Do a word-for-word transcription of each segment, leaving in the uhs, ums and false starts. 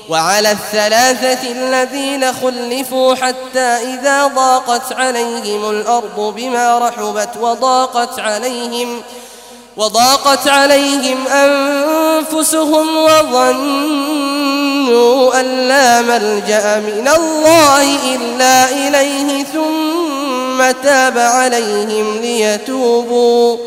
وعلى الثلاثة الذين خلفوا حتى إذا ضاقت عليهم الأرض بما رحبت وضاقت عليهم وضاقت عليهم أنفسهم وظنوا أن لا ملجأ من الله إلا إليه ثم تاب عليهم ليتوبوا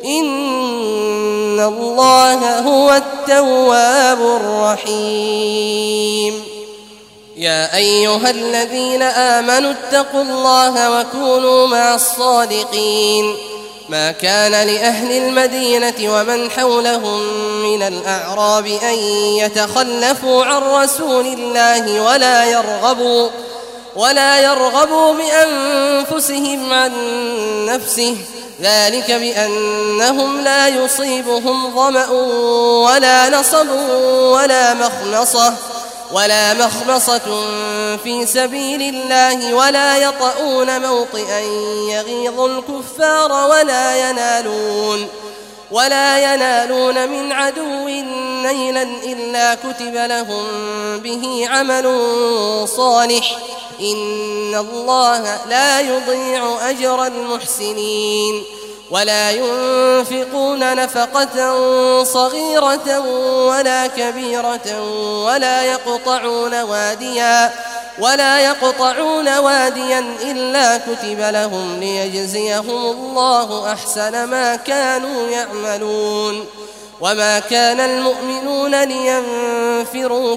إن الله هو التواب الرحيم. يا أيها الذين آمنوا اتقوا الله وكونوا مع الصادقين. ما كان لأهل المدينة ومن حولهم من الأعراب أن يتخلفوا عن رسول الله ولا يرغبوا ولا يرغبوا بأنفسهم عن نفسه، ذلك بأنهم لا يصيبهم ظمأ ولا نصب ولا مخمصة ولا مخمصة في سبيل الله ولا يطؤون موطئا يغيظ الكفار ولا ينالون ولا ينالون من عدو نيلا إلا كتب لهم به عمل صالح إن الله لا يضيع أجر المحسنين. ولا ينفقون نفقة صغيرة ولا كبيرة ولا يقطعون واديا ولا يقطعون واديا إلا كتب لهم ليجزيهم الله أحسن ما كانوا يعملون. وما كان المؤمنون لينفروا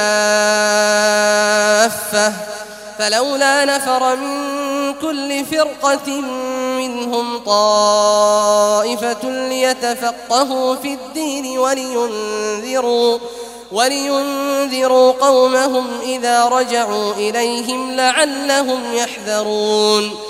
كافة فلولا نفر من كل فرقة منهم طائفة ليتفقهوا في الدين ولينذروا ولينذروا قومهم إذا رجعوا إليهم لعلهم يحذرون.